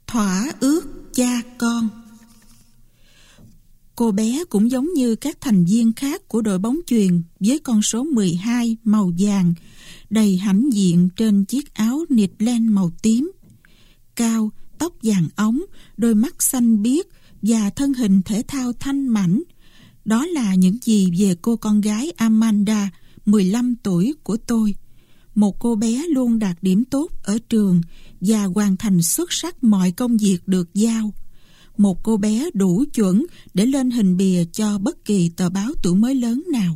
Thỏa ước cha con. Cô bé cũng giống như các thành viên khác của đội bóng chuyền với con số 12 màu vàng, đầy hãnh diện trên chiếc áo nịt len màu tím. Cao, tóc vàng óng, đôi mắt xanh biếc và thân hình thể thao thanh mảnh. Đó là những gì về cô con gái Amanda, 15 tuổi của tôi. Một cô bé luôn đạt điểm tốt ở trường và hoàn thành xuất sắc mọi công việc được giao. Một cô bé đủ chuẩn để lên hình bìa cho bất kỳ tờ báo tuổi mới lớn nào.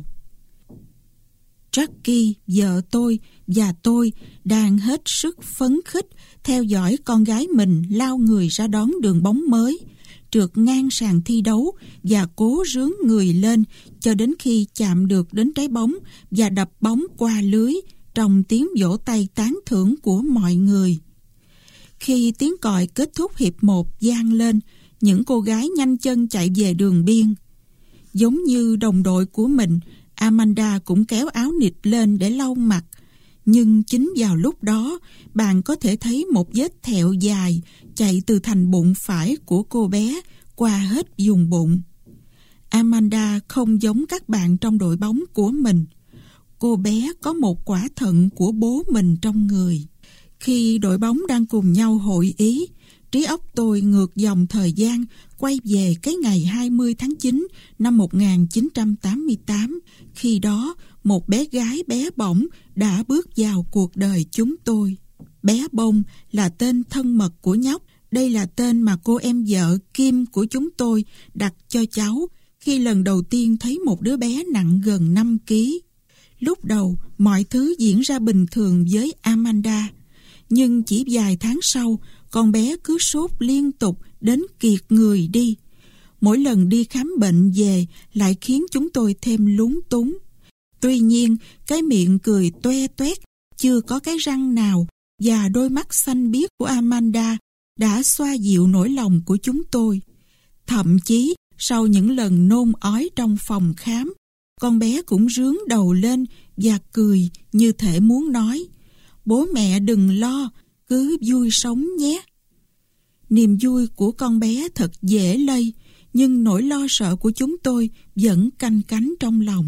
Jackie, vợ tôi và tôi đang hết sức phấn khích theo dõi con gái mình lao người ra đón đường bóng mới, trượt ngang sàn thi đấu và cố rướn người lên cho đến khi chạm được đến trái bóng và đập bóng qua lưới trong tiếng vỗ tay tán thưởng của mọi người. Khi tiếng còi kết thúc hiệp 1 vang lên, những cô gái nhanh chân chạy về đường biên. Giống như đồng đội của mình, Amanda cũng kéo áo nịt lên để lau mặt. Nhưng chính vào lúc đó, bạn có thể thấy một vết thẹo dài chạy từ thành bụng phải của cô bé qua hết vùng bụng. Amanda không giống các bạn trong đội bóng của mình. Cô bé có một quả thận của bố mình trong người. Khi đội bóng đang cùng nhau hội ý, trí óc tôi ngược dòng thời gian quay về cái ngày 20 tháng 9 năm 1988. Khi đó, một bé gái bé bỏng đã bước vào cuộc đời chúng tôi. Bé Bông là tên thân mật của nhóc. Đây là tên mà cô em vợ Kim của chúng tôi đặt cho cháu khi lần đầu tiên thấy một đứa bé nặng gần 5 kg. Lúc đầu, mọi thứ diễn ra bình thường với Amanda. Nhưng chỉ vài tháng sau, con bé cứ sốt liên tục đến kiệt người đi. Mỗi lần đi khám bệnh về lại khiến chúng tôi thêm lúng túng. Tuy nhiên, cái miệng cười toe toét, chưa có cái răng nào, và đôi mắt xanh biếc của Amanda đã xoa dịu nỗi lòng của chúng tôi. Thậm chí, sau những lần nôn ói trong phòng khám, con bé cũng rướn đầu lên và cười như thể muốn nói: "Bố mẹ đừng lo, cứ vui sống nhé." Niềm vui của con bé thật dễ lây, nhưng nỗi lo sợ của chúng tôi vẫn canh cánh trong lòng.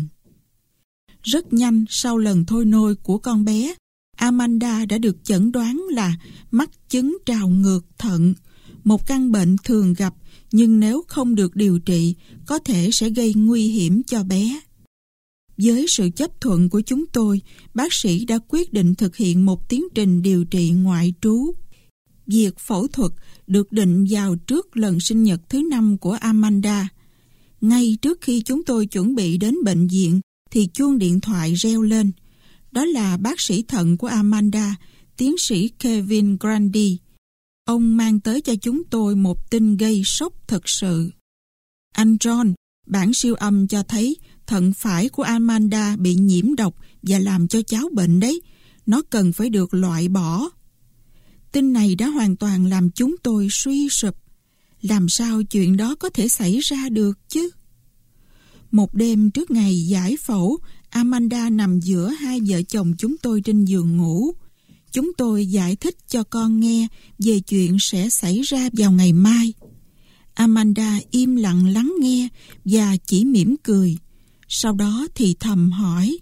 Rất nhanh sau lần thôi nôi của con bé, Amanda đã được chẩn đoán là mắc chứng trào ngược thận, một căn bệnh thường gặp nhưng nếu không được điều trị có thể sẽ gây nguy hiểm cho bé. Với sự chấp thuận của chúng tôi, bác sĩ đã quyết định thực hiện một tiến trình điều trị ngoại trú. Việc phẫu thuật được định vào trước lần sinh nhật thứ 5 của Amanda. Ngay trước khi chúng tôi chuẩn bị đến bệnh viện thì chuông điện thoại reo lên. Đó là bác sĩ thận của Amanda, tiến sĩ Kevin Grandi. Ông mang tới cho chúng tôi một tin gây sốc thật sự. "Anh John, bản siêu âm cho thấy thận phải của Amanda bị nhiễm độc và làm cho cháu bệnh đấy. Nó cần phải được loại bỏ." Tin này đã hoàn toàn làm chúng tôi suy sụp. Làm sao chuyện đó có thể xảy ra được chứ? Một đêm trước ngày giải phẫu, Amanda nằm giữa hai vợ chồng chúng tôi trên giường ngủ. Chúng tôi giải thích cho con nghe về chuyện sẽ xảy ra vào ngày mai. Amanda im lặng lắng nghe và chỉ mỉm cười. Sau đó thì thầm hỏi: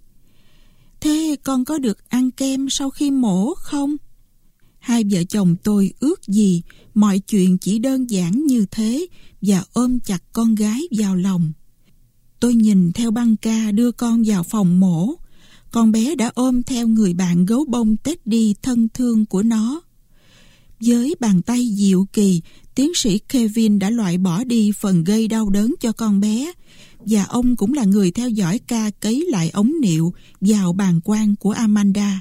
"Thế con có được ăn kem sau khi mổ không?" Hai vợ chồng tôi ước gì mọi chuyện chỉ đơn giản như thế và ôm chặt con gái vào lòng. Tôi nhìn theo băng ca đưa con vào phòng mổ. Con bé đã ôm theo người bạn gấu bông Teddy thân thương của nó. Với bàn tay diệu kỳ, tiến sĩ Kevin đã loại bỏ đi phần gây đau đớn cho con bé, và ông cũng là người theo dõi ca cấy lại ống niệu vào bàng quang của Amanda.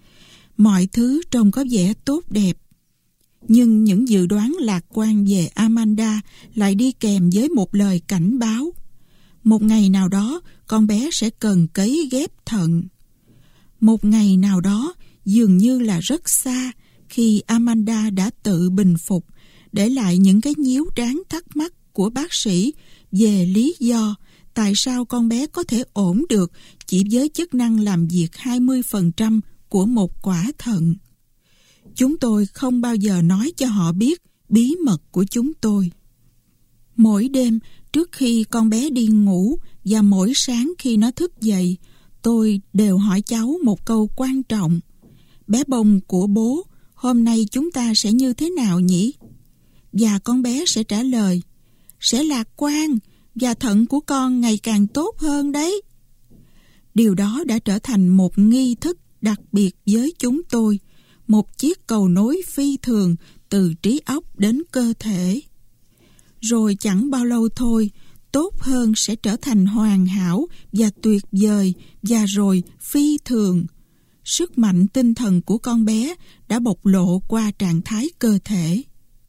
Mọi thứ trông có vẻ tốt đẹp. Nhưng những dự đoán lạc quan về Amanda lại đi kèm với một lời cảnh báo. Một ngày nào đó, con bé sẽ cần cấy ghép thận. Một ngày nào đó, dường như là rất xa, khi Amanda đã tự bình phục, để lại những cái nhíu trán thắc mắc của bác sĩ về lý do tại sao con bé có thể ổn được chỉ với chức năng làm việc 20% của một quả thận. Chúng tôi không bao giờ nói cho họ biết bí mật của chúng tôi. Mỗi đêm trước khi con bé đi ngủ và mỗi sáng khi nó thức dậy, tôi đều hỏi cháu một câu quan trọng. Bé bông của bố, hôm nay chúng ta sẽ như thế nào nhỉ? Và con bé sẽ trả lời, sẽ lạc quan và thận của con ngày càng tốt hơn đấy. Điều đó đã trở thành một nghi thức đặc biệt với chúng tôi, một chiếc cầu nối phi thường từ trí óc đến cơ thể. Rồi chẳng bao lâu thôi, tốt hơn sẽ trở thành hoàn hảo và tuyệt vời, và rồi phi thường. Sức mạnh tinh thần của con bé đã bộc lộ qua trạng thái cơ thể.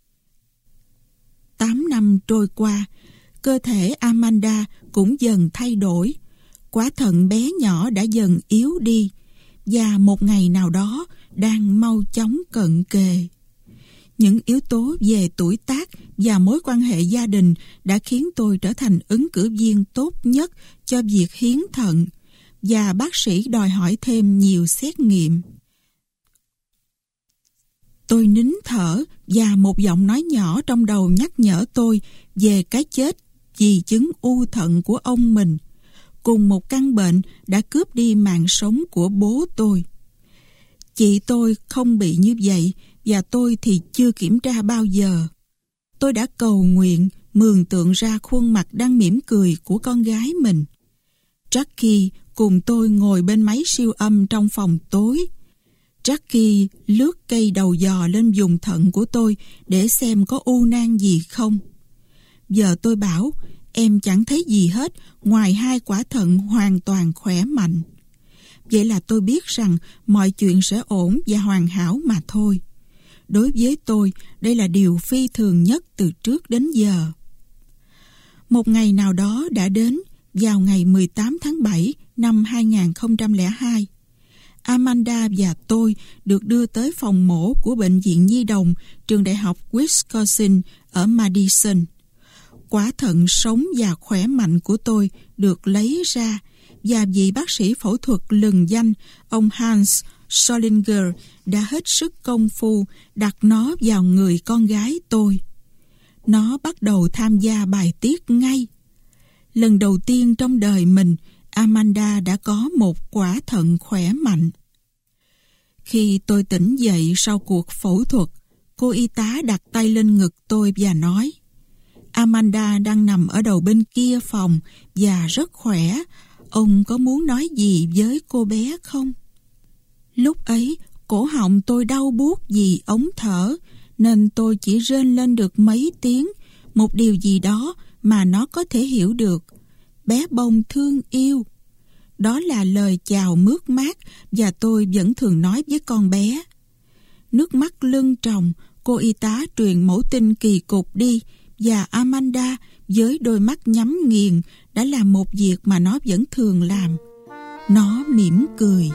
8 năm trôi qua, cơ thể Amanda cũng dần thay đổi. Quả thận bé nhỏ đã dần yếu đi, và một ngày nào đó đang mau chóng cận kề. Những yếu tố về tuổi tác và mối quan hệ gia đình đã khiến tôi trở thành ứng cử viên tốt nhất cho việc hiến thận, và bác sĩ đòi hỏi thêm nhiều xét nghiệm. Tôi nín thở và một giọng nói nhỏ trong đầu nhắc nhở tôi về cái chết vì chứng u thận của ông mình, cùng một căn bệnh đã cướp đi mạng sống của bố tôi. Chị tôi không bị như vậy, và tôi thì chưa kiểm tra bao giờ. Tôi đã cầu nguyện, mường tượng ra khuôn mặt đang mỉm cười của con gái mình. Jackie cùng tôi ngồi bên máy siêu âm trong phòng tối. Jackie lướt cây đầu dò lên vùng thận của tôi để xem có u nang gì không. Giờ tôi bảo, em chẳng thấy gì hết ngoài 2 quả thận hoàn toàn khỏe mạnh. Vậy là tôi biết rằng mọi chuyện sẽ ổn và hoàn hảo mà thôi. Đối với tôi, đây là điều phi thường nhất từ trước đến giờ. Một ngày nào đó đã đến, vào ngày 18 tháng 7 năm 2002. Amanda và tôi được đưa tới phòng mổ của Bệnh viện Nhi đồng Trường Đại học Wisconsin ở Madison. Quả thận sống và khỏe mạnh của tôi được lấy ra, và vị bác sĩ phẫu thuật lừng danh, ông Hans Solinger, đã hết sức công phu đặt nó vào người con gái tôi. Nó bắt đầu tham gia bài tiết ngay. Lần đầu tiên trong đời mình, Amanda đã có một quả thận khỏe mạnh. Khi tôi tỉnh dậy sau cuộc phẫu thuật, cô y tá đặt tay lên ngực tôi và nói, Amanda đang nằm ở đầu bên kia phòng và rất khỏe. Ông có muốn nói gì với cô bé không? Lúc ấy, cổ họng tôi đau buốt vì ống thở, nên tôi chỉ rên lên được mấy tiếng, một điều gì đó mà nó có thể hiểu được. Bé bông thương yêu. Đó là lời chào mướt mát và tôi vẫn thường nói với con bé. Nước mắt lưng tròng, cô y tá truyền mẫu tin kỳ cục đi, và Amanda với đôi mắt nhắm nghiền đã làm một việc mà nó vẫn thường làm. Nó mỉm cười.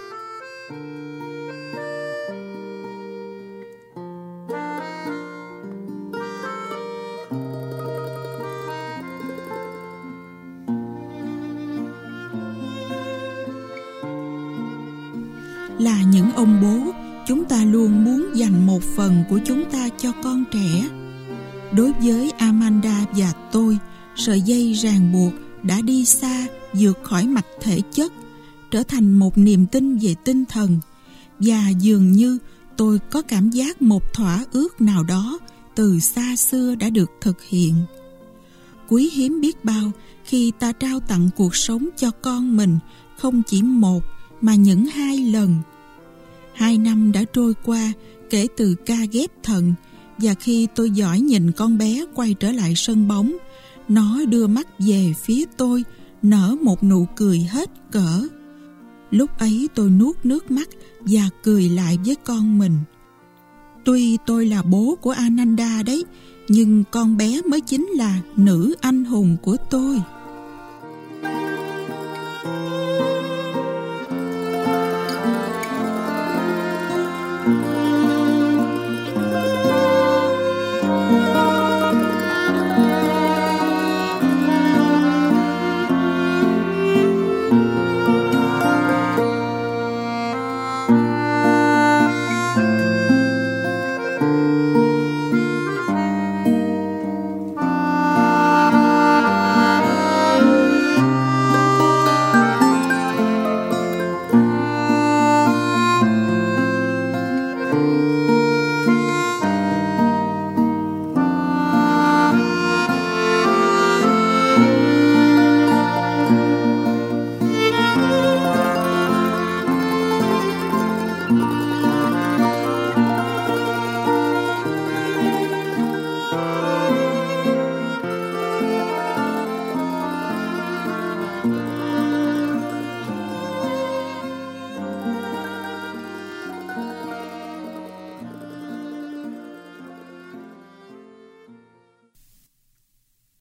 Là những ông bố, chúng ta luôn muốn dành một phần của chúng ta cho con trẻ. Đối với Amanda và tôi, sợi dây ràng buộc đã đi xa, vượt khỏi mặt thể chất, trở thành một niềm tin về tinh thần, và dường như tôi có cảm giác một thỏa ước nào đó từ xa xưa đã được thực hiện. Quý hiếm biết bao khi ta trao tặng cuộc sống cho con mình, không chỉ một mà những 2 lần. 2 năm đã trôi qua kể từ ca ghép thận, và khi tôi dõi nhìn con bé quay trở lại sân bóng, nó đưa mắt về phía tôi, nở một nụ cười hết cỡ. Lúc ấy tôi nuốt nước mắt và cười lại với con mình. Tuy tôi là bố của Ananda đấy, nhưng con bé mới chính là nữ anh hùng của tôi.